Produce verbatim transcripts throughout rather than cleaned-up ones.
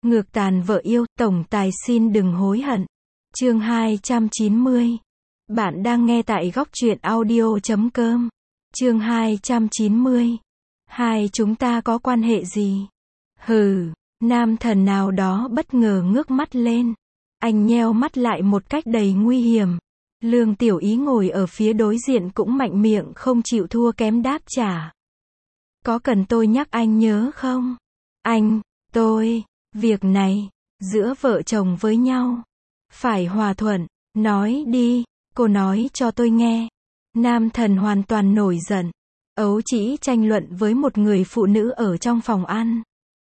Ngược tàn vợ yêu, tổng tài xin đừng hối hận. Chương hai trăm chín mươi. Bạn đang nghe tại góc truyện audio chấm com. Chương hai trăm chín mươi. Hai chúng ta có quan hệ gì? Hừ, nam thần nào đó bất ngờ ngước mắt lên. Anh nheo mắt lại một cách đầy nguy hiểm. Lương Tiểu Ý ngồi ở phía đối diện cũng mạnh miệng không chịu thua kém đáp trả. Có cần tôi nhắc anh nhớ không? Anh, tôi, việc này, giữa vợ chồng với nhau, phải hòa thuận, nói đi, cô nói cho tôi nghe. Nam thần hoàn toàn nổi giận, ấu trĩ tranh luận với một người phụ nữ ở trong phòng ăn.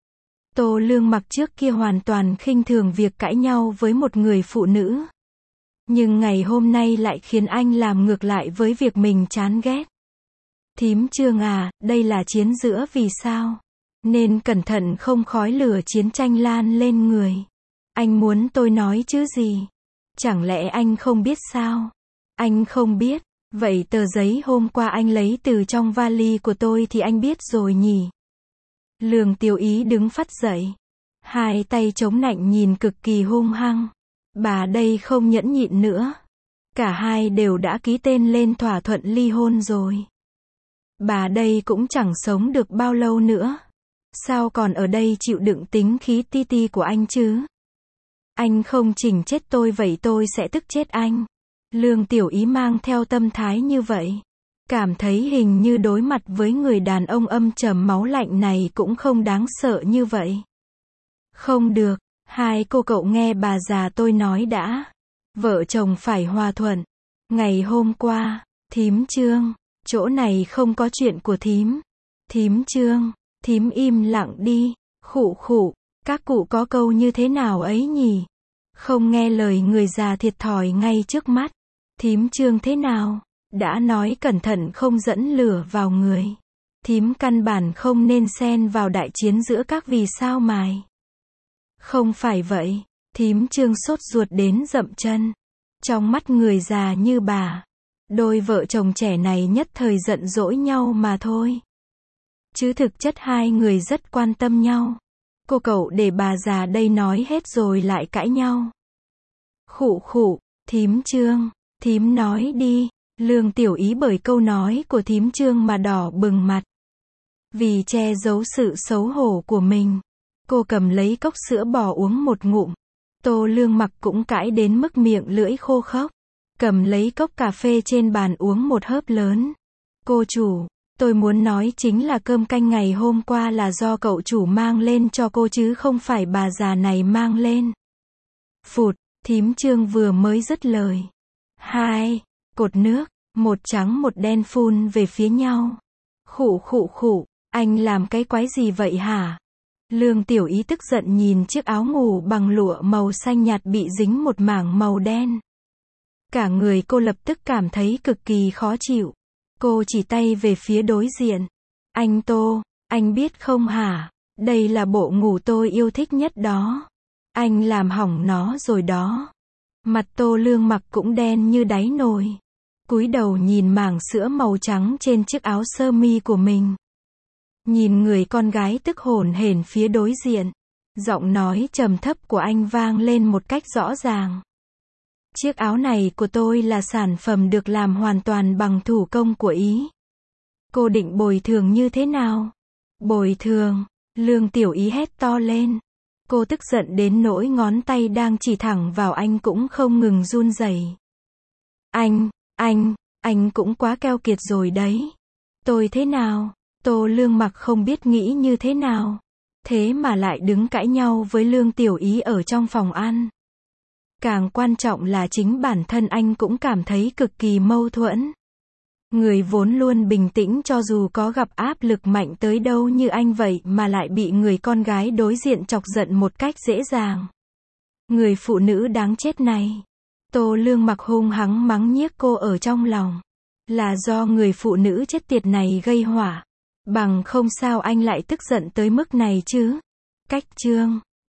Tô Lương Mặc trước kia hoàn toàn khinh thường việc cãi nhau với một người phụ nữ. Nhưng ngày hôm nay lại khiến anh làm ngược lại với việc mình chán ghét. Thím Trương à, đây là chiến giữa vì sao? Nên cẩn thận không khói lửa chiến tranh lan lên người. Anh muốn tôi nói chứ gì? Chẳng lẽ anh không biết sao? Anh không biết, vậy tờ giấy hôm qua anh lấy từ trong vali của tôi thì anh biết rồi nhỉ? Lương Tiểu Ý đứng phắt dậy. Hai tay chống nạnh nhìn cực kỳ hung hăng. Bà đây không nhẫn nhịn nữa. Cả hai đều đã ký tên lên thỏa thuận ly hôn rồi. Bà đây cũng chẳng sống được bao lâu nữa. Sao còn ở đây chịu đựng tính khí ti ti của anh chứ? Anh không chỉnh chết tôi vậy tôi sẽ tức chết anh. Lương Tiểu Ý mang theo tâm thái như vậy. Cảm thấy hình như đối mặt với người đàn ông âm trầm máu lạnh này cũng không đáng sợ như vậy. Không được, hai cô cậu nghe bà già tôi nói đã. Vợ chồng phải hòa thuận. Ngày hôm qua, thím Trương, chỗ này không có chuyện của thím. Thím Trương, thím im lặng đi, khụ khụ, các cụ có câu như thế nào ấy nhỉ? Không nghe lời người già thiệt thòi ngay trước mắt. Thím Trương thế nào? Đã nói cẩn thận không dẫn lửa vào người. Thím căn bản không nên xen vào đại chiến giữa các vì sao mài. Không phải vậy, thím Trương sốt ruột đến dậm chân. Trong mắt người già như bà, đôi vợ chồng trẻ này nhất thời giận dỗi nhau mà thôi. Chứ thực chất hai người rất quan tâm nhau. Cô cậu để bà già đây nói hết rồi lại cãi nhau. Khụ khụ, thím Trương, thím nói đi. Lương Tiểu Ý bởi câu nói của thím Trương mà đỏ bừng mặt. Vì che giấu sự xấu hổ của mình, cô cầm lấy cốc sữa bò uống một ngụm. Tô Lương Mặc cũng cãi đến mức miệng lưỡi khô khốc. Cầm lấy cốc cà phê trên bàn uống một hớp lớn. Cô chủ, tôi muốn nói chính là cơm canh ngày hôm qua là do cậu chủ mang lên cho cô chứ không phải bà già này mang lên. Phụt, thím Trương vừa mới dứt lời. Hai cột nước, một trắng một đen phun về phía nhau. Khụ khụ khụ, anh làm cái quái gì vậy hả? Lương Tiểu Ý tức giận nhìn chiếc áo ngủ bằng lụa màu xanh nhạt bị dính một mảng màu đen. Cả người cô lập tức cảm thấy cực kỳ khó chịu. Cô chỉ tay về phía đối diện. Anh Tô, anh biết không hả? Đây là bộ ngủ tôi yêu thích nhất đó. Anh làm hỏng nó rồi đó. Mặt Tô Lương Mặc cũng đen như đáy nồi. Cúi đầu nhìn mảng sữa màu trắng trên chiếc áo sơ mi của mình. Nhìn người con gái tức hổn hển phía đối diện. Giọng nói trầm thấp của anh vang lên một cách rõ ràng. Chiếc áo này của tôi là sản phẩm được làm hoàn toàn bằng thủ công của Ý. Cô định bồi thường như thế nào? Bồi thường? Lương Tiểu Ý hét to lên. Cô tức giận đến nỗi ngón tay đang chỉ thẳng vào anh cũng không ngừng run rẩy. Anh, anh, anh cũng quá keo kiệt rồi đấy. Tôi thế nào? Tô Lương Mặc không biết nghĩ như thế nào. Thế mà lại đứng cãi nhau với Lương Tiểu Ý ở trong phòng ăn. Càng quan trọng là chính bản thân anh cũng cảm thấy cực kỳ mâu thuẫn. Người vốn luôn bình tĩnh cho dù có gặp áp lực mạnh tới đâu như anh vậy mà lại bị người con gái đối diện chọc giận một cách dễ dàng. Người phụ nữ đáng chết này. Tô Lương Mặc hung hăng mắng nhiếc cô ở trong lòng. Là do người phụ nữ chết tiệt này gây họa. Bằng không sao anh lại tức giận tới mức này chứ. Cách Trương,